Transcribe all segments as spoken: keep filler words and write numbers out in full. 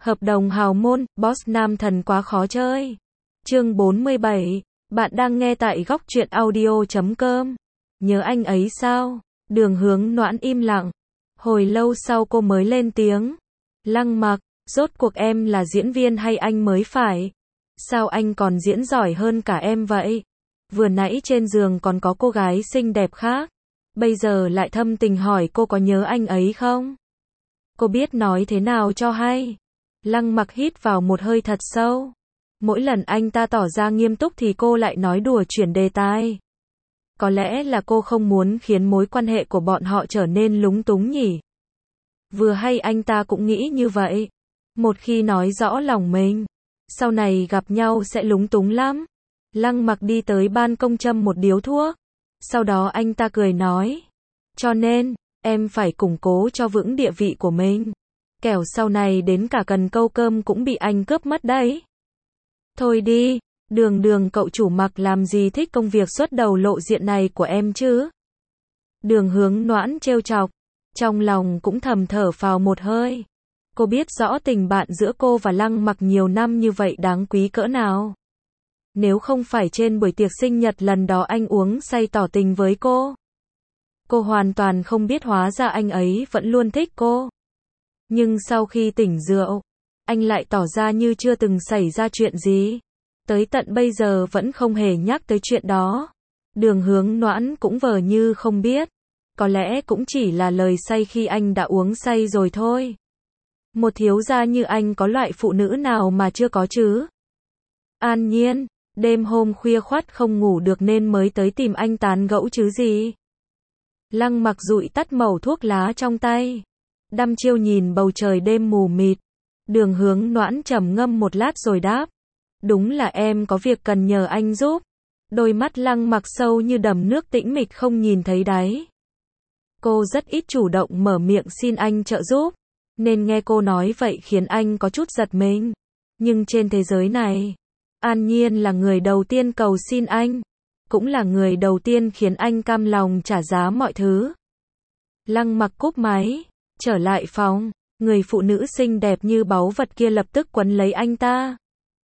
Hợp đồng hào môn, boss nam thần quá khó chơi. Chương bốn mươi bảy, bạn đang nghe tại góc truyện audio chấm com. Nhớ anh ấy sao? Đường Hướng Noãn im lặng. Hồi lâu sau cô mới lên tiếng. Lăng Mặc, rốt cuộc em là diễn viên hay anh mới phải? Sao anh còn diễn giỏi hơn cả em vậy? Vừa nãy trên giường còn có cô gái xinh đẹp khác. Bây giờ lại thâm tình hỏi cô có nhớ anh ấy không? Cô biết nói thế nào cho hay? Lăng Mặc hít vào một hơi thật sâu. Mỗi lần anh ta tỏ ra nghiêm túc thì cô lại nói đùa chuyển đề tài. Có lẽ là cô không muốn khiến mối quan hệ của bọn họ trở nên lúng túng nhỉ? Vừa hay anh ta cũng nghĩ như vậy. Một khi nói rõ lòng mình, sau này gặp nhau sẽ lúng túng lắm. Lăng Mặc đi tới ban công châm một điếu thuốc. Sau đó anh ta cười nói. Cho nên, em phải củng cố cho vững địa vị của mình. Kẻo sau này đến cả cần câu cơm cũng bị anh cướp mất đấy. Thôi đi, Đường Đường cậu chủ Mặc làm gì thích công việc xuất đầu lộ diện này của em chứ? Đường Hướng Noãn trêu chọc, trong lòng cũng thầm thở phào một hơi. Cô biết rõ tình bạn giữa cô và Lăng Mặc nhiều năm như vậy đáng quý cỡ nào. Nếu không phải trên buổi tiệc sinh nhật lần đó anh uống say tỏ tình với cô, cô hoàn toàn không biết hóa ra anh ấy vẫn luôn thích cô. Nhưng sau khi tỉnh rượu, anh lại tỏ ra như chưa từng xảy ra chuyện gì. Tới tận bây giờ vẫn không hề nhắc tới chuyện đó. Đường Hướng Noãn cũng vờ như không biết. Có lẽ cũng chỉ là lời say khi anh đã uống say rồi thôi. Một thiếu gia như anh có loại phụ nữ nào mà chưa có chứ? An Nhiên, đêm hôm khuya khoắt không ngủ được nên mới tới tìm anh tán gẫu chứ gì? Lăng Mặc dụi tắt mẩu thuốc lá trong tay. Đăm chiêu nhìn bầu trời đêm mù mịt. Đường Hướng Noãn trầm ngâm một lát rồi đáp. Đúng là em có việc cần nhờ anh giúp. Đôi mắt Lăng Mặc sâu như đầm nước tĩnh mịch không nhìn thấy đáy. Cô rất ít chủ động mở miệng xin anh trợ giúp. Nên nghe cô nói vậy khiến anh có chút giật mình. Nhưng trên thế giới này, An Nhiên là người đầu tiên cầu xin anh. Cũng là người đầu tiên khiến anh cam lòng trả giá mọi thứ. Lăng Mặc cúp máy, trở lại phòng. Người phụ nữ xinh đẹp như báu vật kia lập tức quấn lấy anh ta.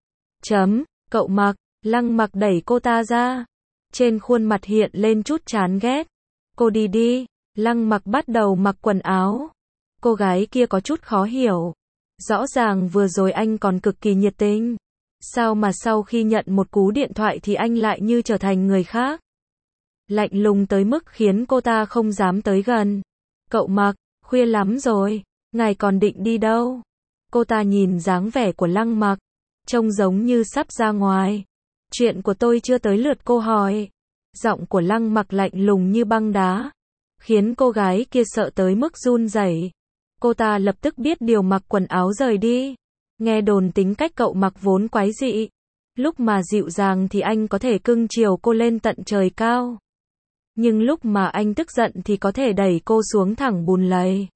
Chấm, cậu Mặc. Lăng Mặc đẩy cô ta ra. Trên khuôn mặt hiện lên chút chán ghét. Cô đi đi. Lăng Mặc bắt đầu mặc quần áo. Cô gái kia có chút khó hiểu. Rõ ràng vừa rồi anh còn cực kỳ nhiệt tình. Sao mà sau khi nhận một cú điện thoại thì anh lại như trở thành người khác? Lạnh lùng tới mức khiến cô ta không dám tới gần. Cậu Mặc, khuya lắm rồi. Ngài còn định đi đâu? Cô ta nhìn dáng vẻ của Lăng Mặc, trông giống như sắp ra ngoài. Chuyện của tôi chưa tới lượt cô hỏi. Giọng của Lăng Mặc lạnh lùng như băng đá, khiến cô gái kia sợ tới mức run rẩy. Cô ta lập tức biết điều mặc quần áo rời đi. Nghe đồn tính cách cậu Mặc vốn quái dị. Lúc mà dịu dàng thì anh có thể cưng chiều cô lên tận trời cao. Nhưng lúc mà anh tức giận thì có thể đẩy cô xuống thẳng bùn lầy.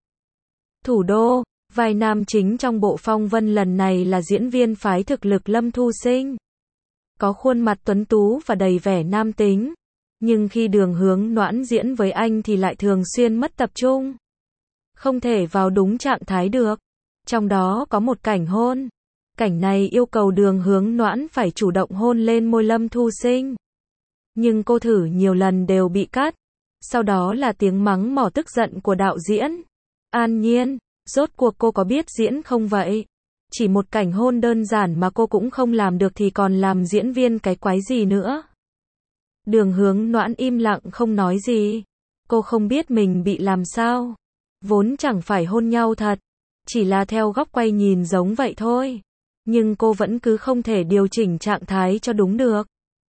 Thủ đô, vai nam chính trong bộ Phong Vân lần này là diễn viên phái thực lực Lâm Thu Sinh. Có khuôn mặt tuấn tú và đầy vẻ nam tính. Nhưng khi Đường Hướng Noãn diễn với anh thì lại thường xuyên mất tập trung. Không thể vào đúng trạng thái được. Trong đó có một cảnh hôn. Cảnh này yêu cầu Đường Hướng Noãn phải chủ động hôn lên môi Lâm Thu Sinh. Nhưng cô thử nhiều lần đều bị cắt. Sau đó là tiếng mắng mỏ tức giận của đạo diễn. An Nhiên, rốt cuộc cô có biết diễn không vậy? Chỉ một cảnh hôn đơn giản mà cô cũng không làm được thì còn làm diễn viên cái quái gì nữa? Đường Hướng Noãn im lặng không nói gì. Cô không biết mình bị làm sao. Vốn chẳng phải hôn nhau thật. Chỉ là theo góc quay nhìn giống vậy thôi. Nhưng cô vẫn cứ không thể điều chỉnh trạng thái cho đúng được.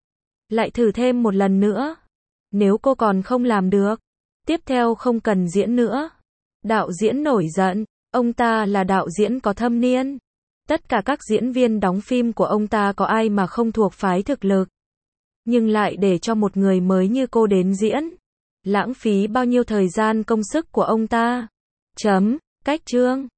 Lại thử thêm một lần nữa. Nếu cô còn không làm được, tiếp theo không cần diễn nữa. Đạo diễn nổi giận. Ông ta là đạo diễn có thâm niên. Tất cả các diễn viên đóng phim của ông ta có ai mà không thuộc phái thực lực. Nhưng lại để cho một người mới như cô đến diễn. Lãng phí bao nhiêu thời gian công sức của ông ta. Chấm, cách chương.